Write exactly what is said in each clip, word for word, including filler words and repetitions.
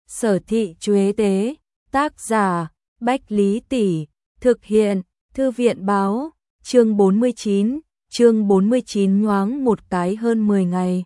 Sở Thị Chuế Tế, tác giả, Bách Lý Tỷ, thực hiện, Thư viện báo, chương bốn mươi chín, chương bốn mươi chín nhoáng một cái hơn mười ngày.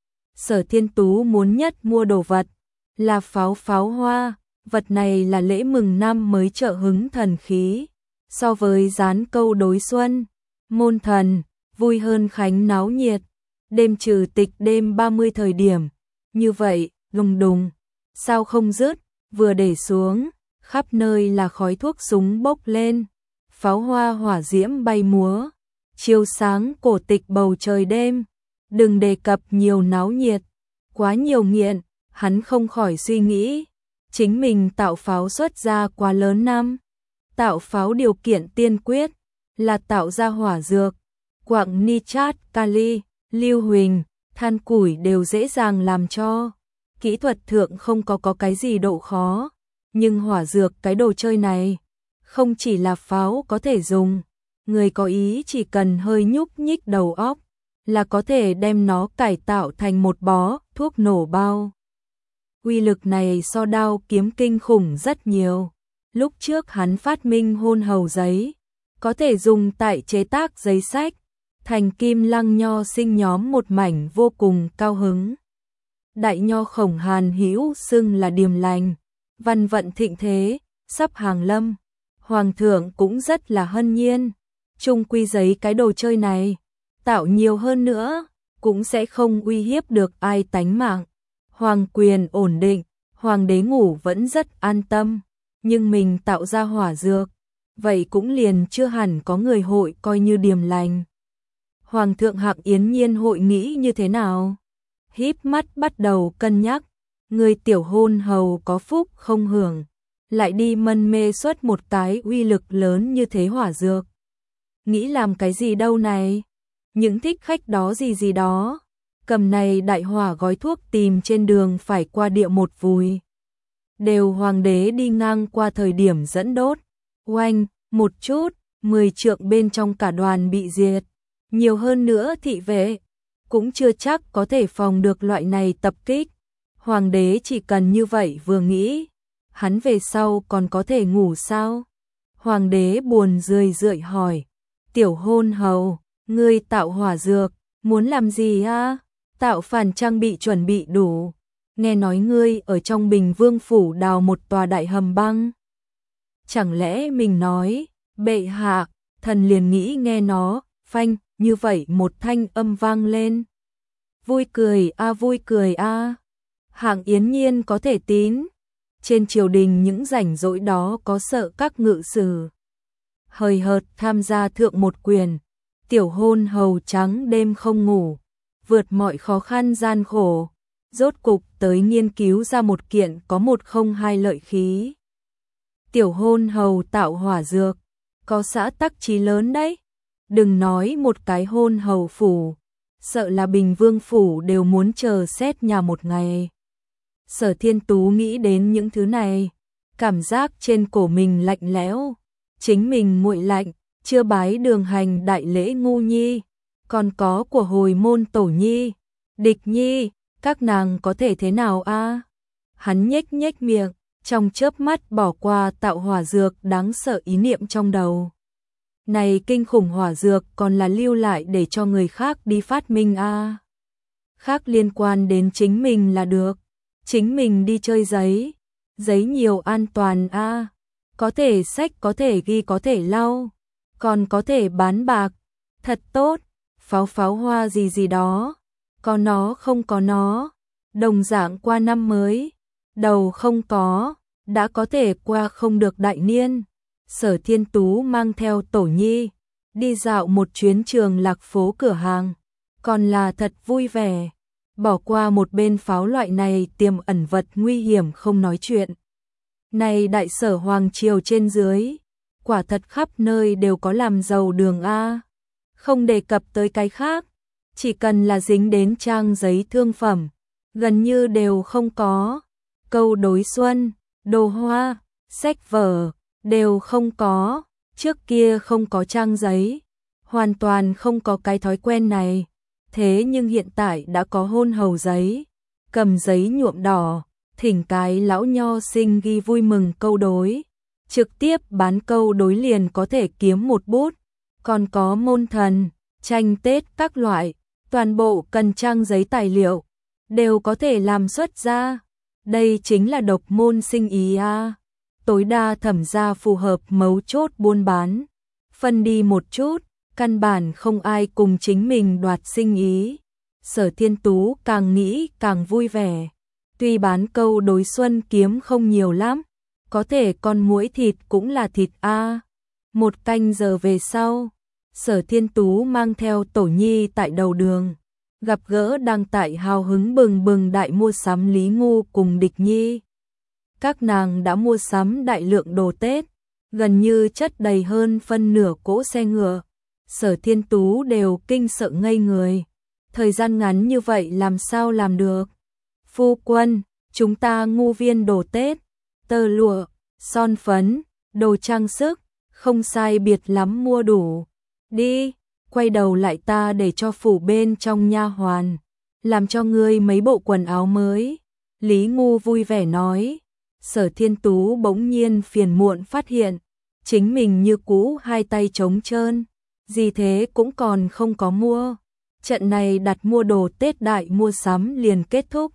Sở Thiên Tú muốn nhất mua đồ vật, là pháo pháo hoa, vật này là lễ mừng năm mới trợ hứng thần khí, so với gián câu đối xuân, môn thần, vui hơn khánh náo nhiệt, đêm trừ tịch đêm ba mươi thời điểm, như vậy, lùng đùng, sao không dứt, vừa để xuống, khắp nơi là khói thuốc súng bốc lên, pháo hoa hỏa diễm bay múa, chiếu sáng cổ tịch bầu trời đêm, đừng đề cập nhiều náo nhiệt, quá nhiều nghiện, hắn không khỏi suy nghĩ, chính mình tạo pháo xuất ra quá lớn năm, tạo pháo điều kiện tiên quyết, là tạo ra hỏa dược, quặng nitrat, kali, lưu huỳnh, than củi đều dễ dàng làm cho. Kỹ thuật thượng không có có cái gì độ khó, nhưng hỏa dược cái đồ chơi này, không chỉ là pháo có thể dùng, người có ý chỉ cần hơi nhúc nhích đầu óc, là có thể đem nó cải tạo thành một bó thuốc nổ bao. Uy lực này so đao kiếm kinh khủng rất nhiều. Lúc trước hắn phát minh hôn hầu giấy, có thể dùng tại chế tác giấy sách, thành kim lăng nho sinh nhóm một mảnh vô cùng cao hứng. Đại nho Khổng Hàn hữu xưng là điềm lành, văn vận thịnh thế, sắp hàng lâm, hoàng thượng cũng rất là hân nhiên, chung quy giấy cái đồ chơi này, tạo nhiều hơn nữa, cũng sẽ không uy hiếp được ai tánh mạng. Hoàng quyền ổn định, hoàng đế ngủ vẫn rất an tâm, nhưng mình tạo ra hỏa dược, vậy cũng liền chưa hẳn có người hội coi như điềm lành. Hoàng thượng Hạng Yến Nhiên hội nghĩ như thế nào? Híp mắt bắt đầu cân nhắc, người tiểu hôn hầu có phúc không hưởng, lại đi mân mê xuất một cái uy lực lớn như thế hỏa dược. Nghĩ làm cái gì đâu này? Những thích khách đó gì gì đó, cầm này đại hỏa gói thuốc tìm trên đường phải qua địa một vùi. Đều hoàng đế đi ngang qua thời điểm dẫn đốt, oanh, một chút, mười trượng bên trong cả đoàn bị diệt. Nhiều hơn nữa thị vệ, cũng chưa chắc có thể phòng được loại này tập kích. Hoàng đế chỉ cần như vậy vừa nghĩ, hắn về sau còn có thể ngủ sao? Hoàng đế buồn rười rượi hỏi, tiểu hôn hầu, ngươi tạo hỏa dược, muốn làm gì a? Tạo phản trang bị chuẩn bị đủ. Nghe nói ngươi ở trong Bình Vương phủ đào một tòa đại hầm băng. Chẳng lẽ mình nói, bệ hạ, thần liền nghĩ nghe nó, phanh, như vậy một thanh âm vang lên. Vui cười a vui cười a. Hạng Yến Nhiên có thể tín. Trên triều đình những rảnh rỗi đó có sợ các ngự sử hời hợt tham gia thượng một quyền. Tiểu hôn hầu trắng đêm không ngủ, vượt mọi khó khăn gian khổ, rốt cục tới nghiên cứu ra một kiện có một không hai lợi khí. Tiểu hôn hầu tạo hỏa dược, có xã tắc chí lớn đấy. Đừng nói một cái hôn hầu phủ, sợ là Bình Vương phủ đều muốn chờ xét nhà một ngày. Sở Thiên Tú nghĩ đến những thứ này, cảm giác trên cổ mình lạnh lẽo, chính mình nguội lạnh, chưa bái đường hành đại lễ ngu nhi, còn có của hồi môn tổ nhi, địch nhi, các nàng có thể thế nào a? Hắn nhếch nhếch miệng, trong chớp mắt bỏ qua tạo hỏa dược đáng sợ ý niệm trong đầu. Này kinh khủng hỏa dược còn là lưu lại để cho người khác đi phát minh a. Khác liên quan đến chính mình là được. Chính mình đi chơi giấy, giấy nhiều an toàn a, có thể sách, có thể ghi, có thể lau, còn có thể bán bạc, thật tốt. Pháo pháo hoa gì gì đó, có nó không có nó, đồng dạng qua năm mới, đầu không có, đã có thể qua không được đại niên. Sở Thiên Tú mang theo tổ nhi, đi dạo một chuyến trường lạc phố cửa hàng, còn là thật vui vẻ. Bỏ qua một bên pháo loại này tiềm ẩn vật nguy hiểm không nói chuyện. Này đại sở hoàng triều trên dưới, quả thật khắp nơi đều có làm giàu đường a. Không đề cập tới cái khác, chỉ cần là dính đến trang giấy thương phẩm, gần như đều không có. Câu đối xuân, đồ hoa, sách vở, đều không có. Trước kia không có trang giấy, hoàn toàn không có cái thói quen này. Thế nhưng hiện tại đã có hôn hầu giấy, cầm giấy nhuộm đỏ, thỉnh cái lão nho sinh ghi vui mừng câu đối, trực tiếp bán câu đối liền có thể kiếm một bút, còn có môn thần, tranh Tết các loại, toàn bộ cần trang giấy tài liệu, đều có thể làm xuất ra. Đây chính là độc môn sinh ý a. Tối đa thẩm gia phù hợp mấu chốt buôn bán, phân đi một chút, căn bản không ai cùng chính mình đoạt sinh ý. Sở Thiên Tú càng nghĩ càng vui vẻ, tuy bán câu đối xuân kiếm không nhiều lắm, có thể con muỗi thịt cũng là thịt a. Một canh giờ về sau, Sở Thiên Tú mang theo Tổ Nhi tại đầu đường, gặp gỡ đang tại hào hứng bừng bừng đại mua sắm Lý Ngu cùng Địch Nhi. Các nàng đã mua sắm đại lượng đồ Tết, gần như chất đầy hơn phân nửa cỗ xe ngựa. Sở Thiên Tú đều kinh sợ ngây người. Thời gian ngắn như vậy làm sao làm được? Phu quân, chúng ta ngu viên đồ Tết, tơ lụa, son phấn, đồ trang sức, không sai biệt lắm mua đủ. Đi, quay đầu lại ta để cho phủ bên trong nha hoàn, làm cho ngươi mấy bộ quần áo mới. Lý Ngu vui vẻ nói. Sở Thiên Tú bỗng nhiên phiền muộn phát hiện, chính mình như cũ hai tay trống trơn, gì thế cũng còn không có mua. Trận này đặt mua đồ Tết đại mua sắm liền kết thúc.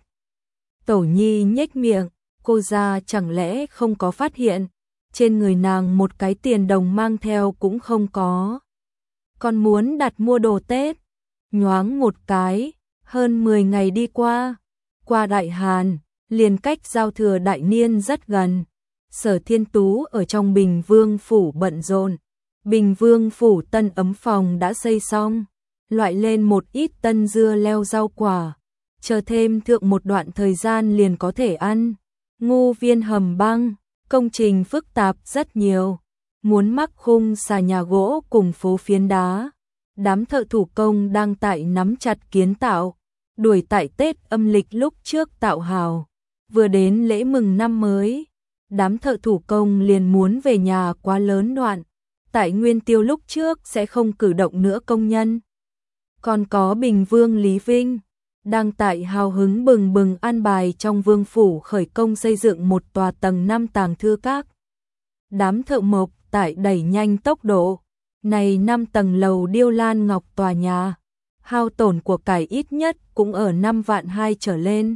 Tổ Nhi nhếch miệng, cô ra chẳng lẽ không có phát hiện, trên người nàng một cái tiền đồng mang theo cũng không có. Còn muốn đặt mua đồ Tết, nhoáng một cái, hơn mười ngày đi qua, qua Đại Hàn, liền cách giao thừa đại niên rất gần. Sở Thiên Tú ở trong Bình Vương phủ bận rộn. Bình Vương phủ tân ấm phòng đã xây xong, loại lên một ít tân dưa leo rau quả, chờ thêm thượng một đoạn thời gian liền có thể ăn. Ngu viên hầm băng, công trình phức tạp rất nhiều, muốn mắc khung xà nhà gỗ cùng phố phiến đá. Đám thợ thủ công đang tại nắm chặt kiến tạo, đuổi tại Tết âm lịch lúc trước tạo hào. Vừa đến lễ mừng năm mới, đám thợ thủ công liền muốn về nhà quá lớn đoạn. Tại Nguyên Tiêu lúc trước sẽ không cử động nữa công nhân. Còn có Bình Vương Lý Vinh, đang tại hào hứng bừng bừng an bài trong vương phủ khởi công xây dựng một tòa tầng năm tàng thư các. Đám thợ mộc tại đẩy nhanh tốc độ, này năm tầng lầu điêu lan ngọc tòa nhà, hao tổn của cải ít nhất cũng ở năm vạn hai trở lên.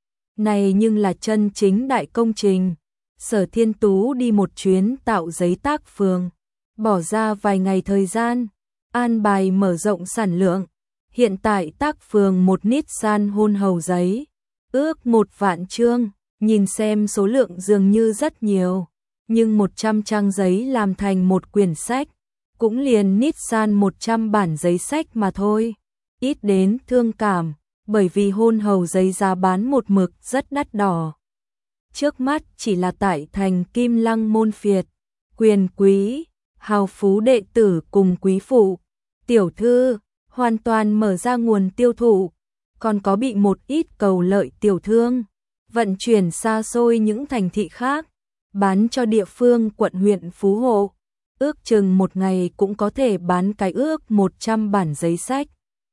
Này nhưng là chân chính đại công trình. Sở Thiên Tú đi một chuyến tạo giấy tác phường, bỏ ra vài ngày thời gian, an bài mở rộng sản lượng. Hiện tại tác phường một nít san hôn hầu giấy, ước một vạn chương, nhìn xem số lượng dường như rất nhiều, nhưng một trăm trang giấy làm thành một quyển sách, cũng liền nít san một trăm bản giấy sách mà thôi. Ít đến thương cảm, bởi vì hôn hầu giấy giá bán một mực rất đắt đỏ. Trước mắt chỉ là tại thành Kim Lăng môn phiệt, quyền quý, hào phú đệ tử cùng quý phụ, tiểu thư, hoàn toàn mở ra nguồn tiêu thụ, còn có bị một ít cầu lợi tiểu thương, vận chuyển xa xôi những thành thị khác, bán cho địa phương quận huyện phú hộ, ước chừng một ngày cũng có thể bán cái ước một trăm bản giấy sách.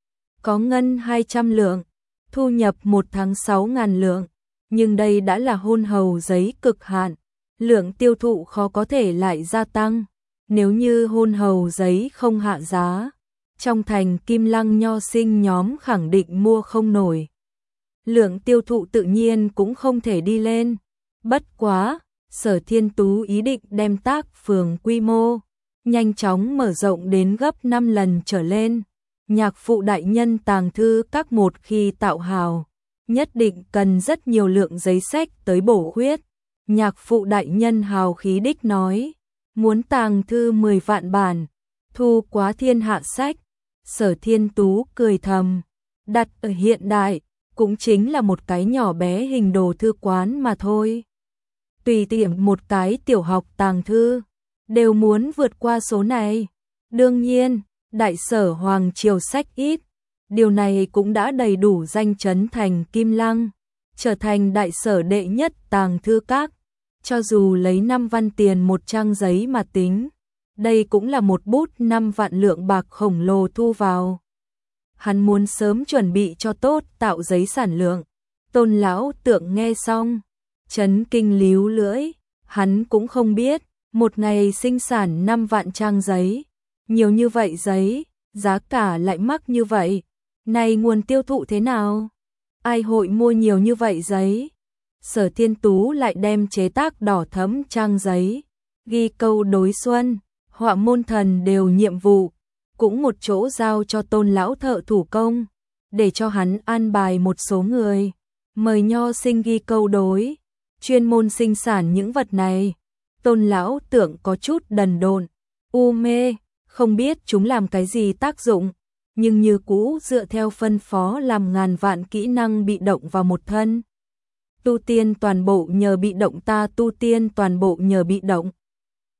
Có ngân hai trăm lượng, thu nhập một tháng sáu ngàn lượng, nhưng đây đã là hôn hầu giấy cực hạn, lượng tiêu thụ khó có thể lại gia tăng, nếu như hôn hầu giấy không hạ giá. Trong thành Kim Lăng nho sinh nhóm khẳng định mua không nổi. Lượng tiêu thụ tự nhiên cũng không thể đi lên. Bất quá, Sở Thiên Tú ý định đem tác phường quy mô, nhanh chóng mở rộng đến gấp năm lần trở lên. Nhạc phụ đại nhân tàng thư các một khi tạo hào, nhất định cần rất nhiều lượng giấy sách tới bổ khuyết. Nhạc phụ đại nhân hào khí đích nói, muốn tàng thư mười vạn bản, thu quá thiên hạ sách. Sở Thiên Tú cười thầm, đặt ở hiện đại, cũng chính là một cái nhỏ bé hình đồ thư quán mà thôi. Tùy tiện một cái tiểu học tàng thư, đều muốn vượt qua số này. Đương nhiên, đại sở Hoàng Triều sách ít, điều này cũng đã đầy đủ danh chấn thành Kim Lăng, trở thành đại sở đệ nhất tàng thư các. Cho dù lấy năm văn tiền một trang giấy mà tính, đây cũng là một bút năm vạn lượng bạc khổng lồ thu vào. Hắn muốn sớm chuẩn bị cho tốt tạo giấy sản lượng. Tôn lão tượng nghe xong, chấn kinh líu lưỡi, hắn cũng không biết, một ngày sinh sản năm vạn trang giấy, nhiều như vậy giấy, giá cả lại mắc như vậy, này nguồn tiêu thụ thế nào? Ai hội mua nhiều như vậy giấy? Sở Thiên Tú lại đem chế tác đỏ thẫm trang giấy, ghi câu đối xuân, họa môn thần đều nhiệm vụ, cũng một chỗ giao cho Tôn lão thợ thủ công, để cho hắn an bài một số người, mời nho sinh ghi câu đối, chuyên môn sinh sản những vật này. Tôn lão tưởng có chút đần độn, u mê, không biết chúng làm cái gì tác dụng, nhưng như cũ dựa theo phân phó làm ngàn vạn kỹ năng bị động vào một thân. Tu tiên toàn bộ nhờ bị động, ta tu tiên toàn bộ nhờ bị động.